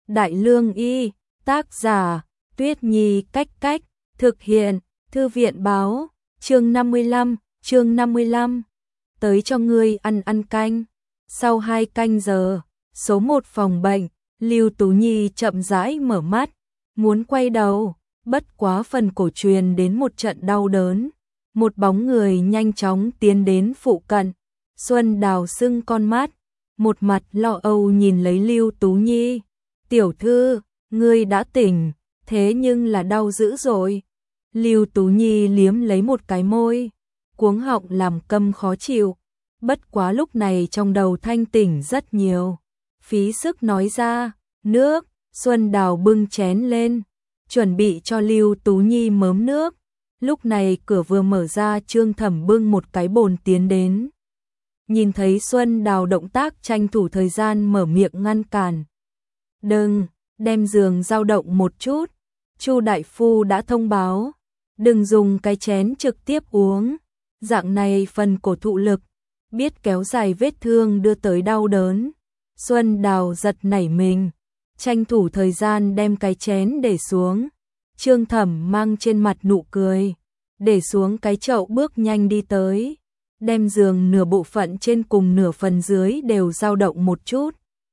Đại Lương Y, tác giả, Tuyết Nhi Cách Cách, thực hiện, Thư viện Báo, chương 55, tới cho ngươi ăn canh. Sau 2 canh giờ, số 1 phòng bệnh, Lưu Tú Nhi chậm rãi mở mắt, muốn quay đầu, bất quá phần cổ truyền đến một trận đau đớn. Một bóng người nhanh chóng tiến đến phụ cận, Xuân Đào sưng con mắt, một mặt lo âu nhìn lấy Lưu Tú Nhi. Tiểu thư, ngươi đã tỉnh, thế nhưng là đau dữ rồi. Lưu Tú Nhi liếm lấy một cái môi, cuống họng làm câm khó chịu. Bất quá lúc này trong đầu thanh tỉnh rất nhiều. Phí sức nói ra, nước, Xuân Đào bưng chén lên, chuẩn bị cho Lưu Tú Nhi mớm nước. Lúc này cửa vừa mở ra, Trương Thẩm bưng một cái bồn tiến đến. Nhìn thấy Xuân Đào động tác tranh thủ thời gian mở miệng ngăn cản. Đừng, đem giường dao động một chút. Chu đại phu đã thông báo, đừng dùng cái chén trực tiếp uống. Dạng này phần cổ thụ lực, biết kéo dài vết thương đưa tới đau đớn. Xuân Đào giật nảy mình, tranh thủ thời gian đem cái chén để xuống. Trương Thẩm mang trên mặt nụ cười, để xuống cái chậu bước nhanh đi tới, đem giường nửa bộ phận trên cùng nửa phần dưới đều dao động một chút.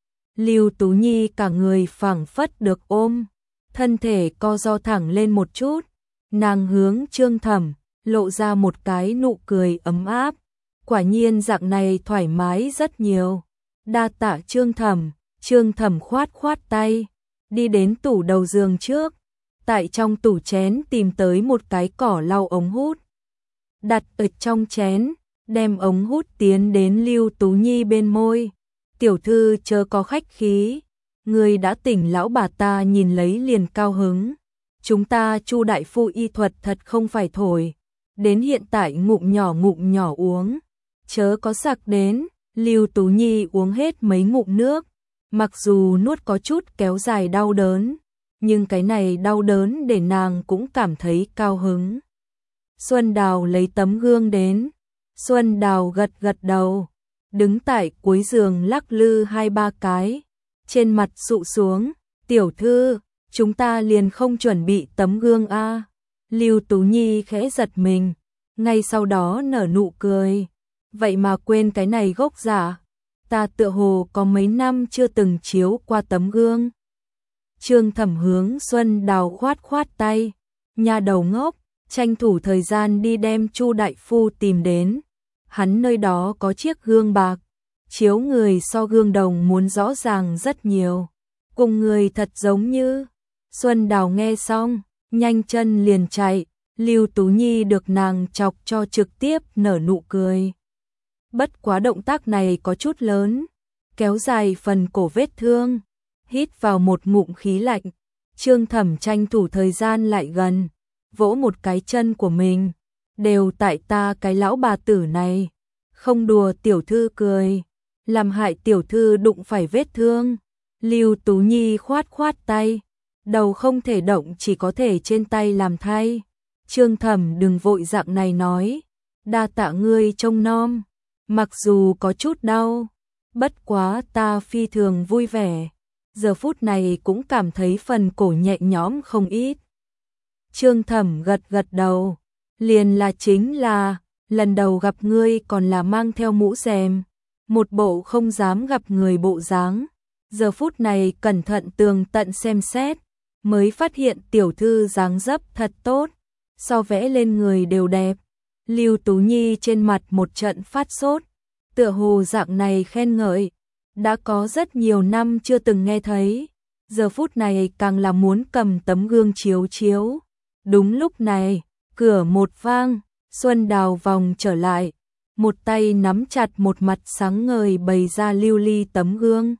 Lưu Tú Nhi cả người phảng phất được ôm, thân thể co ro thẳng lên một chút, nàng hướng Trương Thẩm lộ ra một cái nụ cười ấm áp, quả nhiên dạng này thoải mái rất nhiều. Đa tạ Trương Thẩm. Trương Thẩm khoát khoát tay, đi đến tủ đầu giường trước, tại trong tủ chén tìm tới một cái cỏ lau ống hút, đặt ở trong chén, đem ống hút tiến đến Lưu Tú Nhi bên môi. Tiểu thư chớ có khách khí, người đã tỉnh. Lão bà ta nhìn lấy liền cao hứng. Chúng ta Chu đại phu y thuật thật không phải thổi, đến hiện tại ngụm nhỏ uống, chớ có sặc đến. Lưu Tú Nhi uống hết mấy ngụm nước, mặc dù nuốt có chút kéo dài đau đớn, nhưng cái này đau đớn để nàng cũng cảm thấy cao hứng. Xuân Đào lấy tấm gương đến, Xuân Đào gật gật đầu, đứng tại cuối giường lắc lư 2-3 cái, trên mặt sụ xuống. Tiểu thư, chúng ta liền không chuẩn bị tấm gương a? Lưu Tú Nhi khẽ giật mình, ngay sau đó nở nụ cười. Vậy mà quên cái này gốc giả, ta tựa hồ có mấy năm chưa từng chiếu qua tấm gương. Trương Thẩm hướng Xuân Đào khoát khoát tay, nhà đầu ngốc, tranh thủ thời gian đi đem Chu đại phu tìm đến. Hắn nơi đó có chiếc gương bạc, chiếu người so gương đồng muốn rõ ràng rất nhiều, cùng người thật giống như. Xuân Đào nghe xong, nhanh chân liền chạy. Lưu Tú Nhi được nàng chọc cho trực tiếp nở nụ cười. Bất quá động tác này có chút lớn, kéo dài phần cổ vết thương. Hít vào một ngụm khí lạnh, Trương Thẩm tranh thủ thời gian lại gần, vỗ một cái chân của mình. Đều tại ta cái lão bà tử này, không đùa tiểu thư cười, làm hại tiểu thư đụng phải vết thương. Lưu Tú Nhi khoát khoát tay, đầu không thể động, chỉ có thể trên tay làm thay. Trương Thẩm đừng vội dạng này nói, đa tạ ngươi trông nom. Mặc dù có chút đau, bất quá ta phi thường vui vẻ, giờ phút này cũng cảm thấy phần cổ nhẹ nhõm không ít. Trương Thẩm gật gật đầu, liền là chính là, lần đầu gặp ngươi còn là mang theo mũ rèm, một bộ không dám gặp người bộ dáng. Giờ phút này cẩn thận tường tận xem xét, mới phát hiện tiểu thư dáng dấp thật tốt, so vẽ lên người đều đẹp. Lưu Tú Nhi trên mặt một trận phát sốt, tựa hồ dạng này khen ngợi, đã có rất nhiều năm chưa từng nghe thấy, giờ phút này càng là muốn cầm tấm gương chiếu chiếu. Đúng lúc này, cửa một vang, Xuân Đào vòng trở lại, một tay nắm chặt một mặt sáng ngời bày ra lưu ly tấm gương.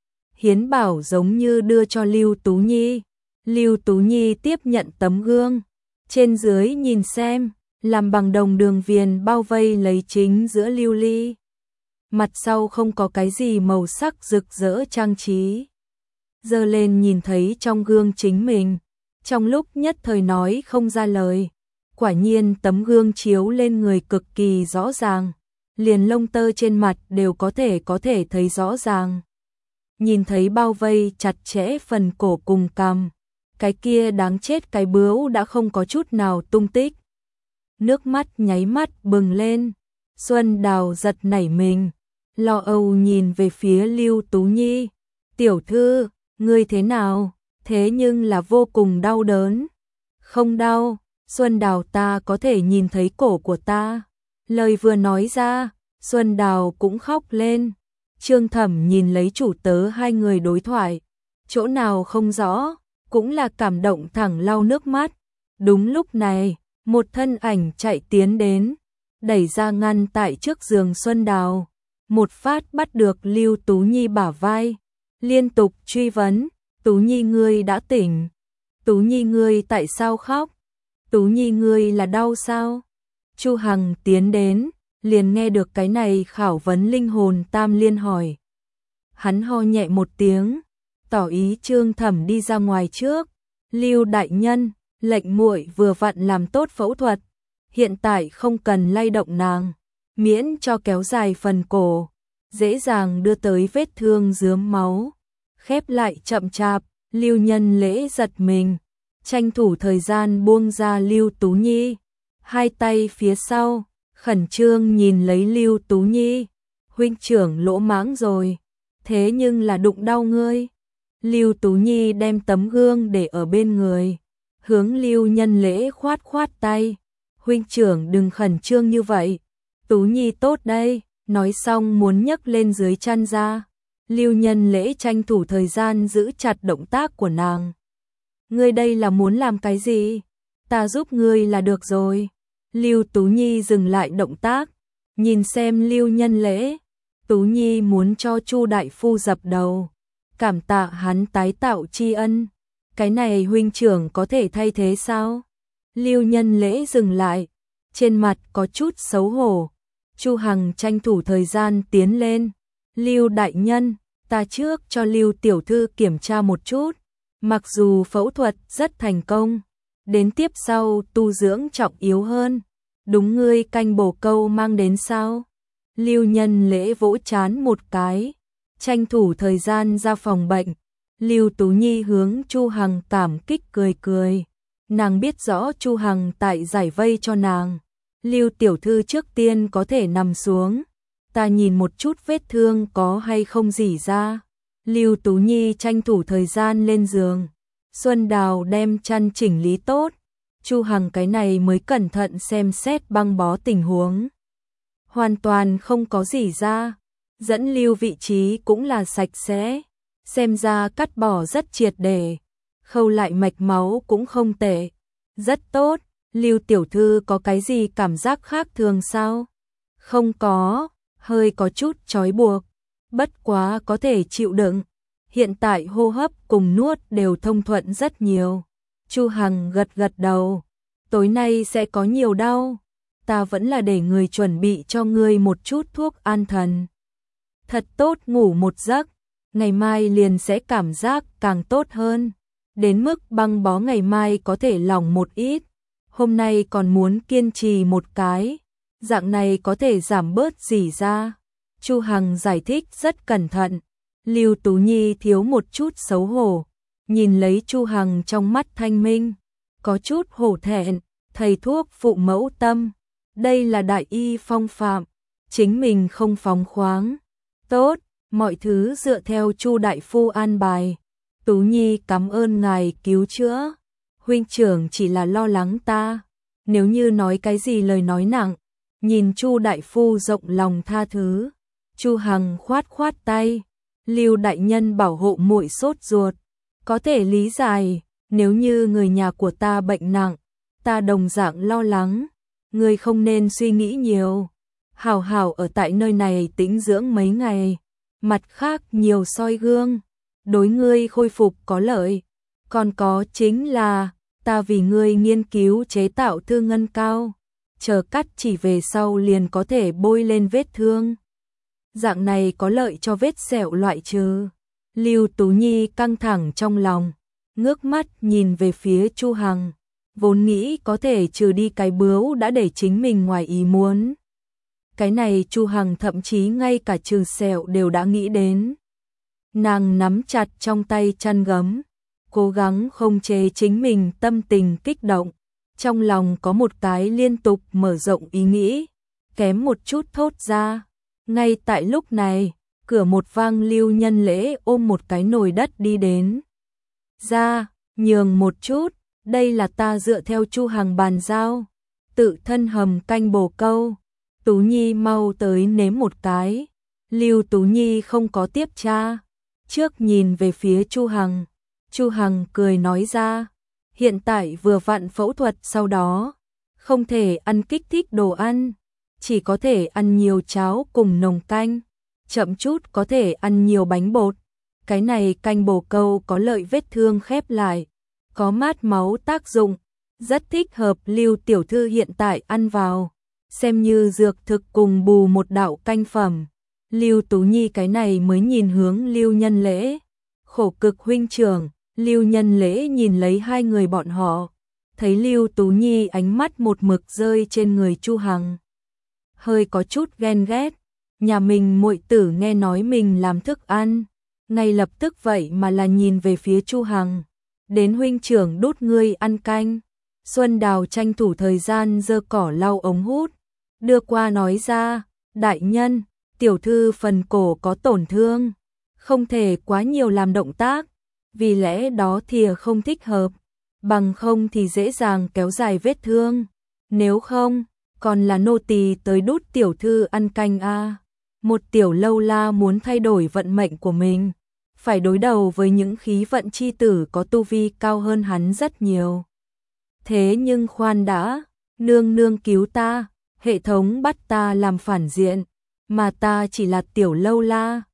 Hiến bảo giống như đưa cho Lưu Tú Nhi. Lưu Tú Nhi tiếp nhận tấm gương, trên dưới nhìn xem, làm bằng đồng đường viền bao vây lấy chính giữa lưu ly. Mặt sau không có cái gì màu sắc rực rỡ trang trí. Giơ lên nhìn thấy trong gương chính mình, trong lúc nhất thời nói không ra lời. Quả nhiên tấm gương chiếu lên người cực kỳ rõ ràng, liền lông tơ trên mặt đều có thể thấy rõ ràng. nhìn thấy bao vây chặt chẽ phần cổ cùng cằm, cái kia đáng chết cái bướu đã không có chút nào tung tích. Nước mắt nháy mắt bừng lên, Xuân Đào giật nảy mình, lo âu nhìn về phía Lưu Tú Nhi. Tiểu thư, ngươi thế nào? Thế nhưng là vô cùng đau đớn. Không đau, Xuân Đào ta có thể nhìn thấy cổ của ta. Lời vừa nói ra, Xuân Đào cũng khóc lên. Trương Thẩm nhìn lấy chủ tớ hai người đối thoại, chỗ nào không rõ, cũng là cảm động thẳng lau nước mắt. Đúng lúc này, một thân ảnh chạy tiến đến, đẩy ra ngăn tại trước giường Xuân Đào, một phát bắt được Lưu Tú Nhi bả vai, liên tục truy vấn, Tú Nhi ngươi đã tỉnh, Tú Nhi ngươi tại sao khóc, Tú Nhi ngươi là đau sao? Chu Hằng tiến đến, liền nghe được cái này khảo vấn linh hồn tam liên hỏi. Hắn ho nhẹ một tiếng, tỏ ý Trương Thẩm đi ra ngoài trước. Lưu đại nhân, lệnh muội vừa vặn làm tốt phẫu thuật, hiện tại không cần lay động nàng, miễn cho kéo dài phần cổ, dễ dàng đưa tới vết thương rướm máu. Khép lại chậm chạp, Lưu Nhân Lễ giật mình, tranh thủ thời gian buông ra Lưu Tú Nhi, hai tay phía sau, khẩn trương nhìn lấy Lưu Tú Nhi. Huynh trưởng lỗ mãng rồi, thế nhưng là đụng đau ngươi. Lưu Tú Nhi đem tấm gương để ở bên người, hướng Lưu Nhân Lễ khoát khoát tay. Huynh trưởng đừng khẩn trương như vậy, Tú Nhi tốt đây. Nói xong muốn nhấc lên dưới chăn ra. Lưu Nhân Lễ tranh thủ thời gian giữ chặt động tác của nàng. Ngươi đây là muốn làm cái gì? Ta giúp ngươi là được rồi. Lưu Tú Nhi dừng lại động tác, nhìn xem Lưu Nhân Lễ. Tú Nhi muốn cho Chu đại phu dập đầu, cảm tạ hắn tái tạo tri ân. Cái này huynh trưởng có thể thay thế sao? Lưu Nhân Lễ dừng lại, trên mặt có chút xấu hổ. Chu Hằng tranh thủ thời gian tiến lên. Lưu đại nhân, ta trước cho Lưu tiểu thư kiểm tra một chút. Mặc dù phẫu thuật rất thành công, đến tiếp sau tu dưỡng trọng yếu hơn. Đúng ngươi canh bổ câu mang đến sao? Lưu Nhân Lễ vỗ chán một cái, tranh thủ thời gian ra phòng bệnh. Lưu Tú Nhi hướng Chu Hằng cảm kích cười cười. Nàng biết rõ Chu Hằng tại giải vây cho nàng. Lưu tiểu thư trước tiên có thể nằm xuống, ta nhìn một chút vết thương có hay không rỉ ra. Lưu Tú Nhi tranh thủ thời gian lên giường. Xuân Đào đem chăn chỉnh lý tốt. Chu Hằng cái này mới cẩn thận xem xét băng bó tình huống. Hoàn toàn không có rỉ ra. Dẫn lưu vị trí cũng là sạch sẽ. Xem ra cắt bỏ rất triệt để. Khâu lại mạch máu cũng không tệ. Rất tốt. Lưu tiểu thư có cái gì cảm giác khác thường sao? Không có, hơi có chút trói buộc. Bất quá có thể chịu đựng. Hiện tại hô hấp cùng nuốt đều thông thuận rất nhiều. Chu Hằng gật gật đầu. Tối nay sẽ có nhiều đau. Ta vẫn là để người chuẩn bị cho ngươi một chút thuốc an thần. Thật tốt ngủ một giấc. Ngày mai liền sẽ cảm giác càng tốt hơn. Đến mức băng bó ngày mai có thể lỏng một ít. Hôm nay còn muốn kiên trì một cái. Dạng này có thể giảm bớt rỉ ra. Chu Hằng giải thích rất cẩn thận. Lưu Tú Nhi thiếu một chút xấu hổ. Nhìn lấy Chu Hằng trong mắt thanh minh. Có chút hổ thẹn. Thầy thuốc phụ mẫu tâm. Đây là đại y phong phạm. Chính mình không phóng khoáng. Tốt, mọi thứ dựa theo Chu đại phu an bài. Tú Nhi cảm ơn ngài cứu chữa. Huynh trưởng chỉ là lo lắng ta. Nếu như nói cái gì lời nói nặng. Nhìn Chu đại phu rộng lòng tha thứ. Chu Hằng khoát khoát tay. Lưu đại nhân bảo hộ muội sốt ruột. Có thể lý giải. Nếu như người nhà của ta bệnh nặng, ta đồng dạng lo lắng. Ngươi không nên suy nghĩ nhiều. Hảo hảo ở tại nơi này tĩnh dưỡng mấy ngày. Mặt khác nhiều soi gương. Đối ngươi khôi phục có lợi. Còn có chính là ta vì ngươi nghiên cứu chế tạo thư ngân cao. Chờ cắt chỉ về sau liền có thể bôi lên vết thương. Dạng này có lợi cho vết sẹo loại trừ. Lưu Tú Nhi căng thẳng trong lòng, ngước mắt nhìn về phía Chu Hằng. Vốn nghĩ có thể trừ đi cái bướu đã để chính mình ngoài ý muốn. Cái này Chu Hằng thậm chí ngay cả trừ sẹo đều đã nghĩ đến. Nàng nắm chặt trong tay chăn gấm, cố gắng không chế chính mình tâm tình kích động, trong lòng có một cái liên tục mở rộng ý nghĩ, kém một chút thốt ra. Ngay tại lúc này, cửa một vang, Lưu Nhân Lễ ôm một cái nồi đất đi đến. Ra, nhường một chút, đây là ta dựa theo Chu Hằng bàn giao, tự thân hầm canh bồ câu. Tú Nhi mau tới nếm một cái. Lưu Tú Nhi không có tiếp tra, trước nhìn về phía Chu Hằng. Chu Hằng cười nói ra, hiện tại vừa vặn phẫu thuật, sau đó không thể ăn kích thích đồ ăn, chỉ có thể ăn nhiều cháo cùng nồng canh, chậm chút có thể ăn nhiều bánh bột. Cái này canh bồ câu có lợi vết thương khép lại, có mát máu tác dụng, rất thích hợp Lưu tiểu thư hiện tại ăn vào, xem như dược thực cùng bù một đạo canh phẩm. Lưu Tú Nhi cái này mới nhìn hướng Lưu Nhân Lễ. Khổ cực huynh trưởng. Lưu Nhân Lễ nhìn lấy hai người bọn họ, thấy Lưu Tú Nhi ánh mắt một mực rơi trên người Chu Hằng, hơi có chút ghen ghét. Nhà mình muội tử nghe nói mình làm thức ăn, ngay lập tức vậy mà là nhìn về phía Chu Hằng. Đến huynh trưởng đút ngươi ăn canh. Xuân Đào tranh thủ thời gian giơ cỏ lau ống hút, đưa qua nói ra, đại nhân, tiểu thư phần cổ có tổn thương, không thể quá nhiều làm động tác, vì lẽ đó thìa không thích hợp, bằng không thì dễ dàng kéo dài vết thương, nếu không, còn là nô tỳ tới đút tiểu thư ăn canh a. Một tiểu lâu la muốn thay đổi vận mệnh của mình, phải đối đầu với những khí vận chi tử có tu vi cao hơn hắn rất nhiều. Thế nhưng khoan đã, nương nương cứu ta, hệ thống bắt ta làm phản diện, mà ta chỉ là tiểu lâu la,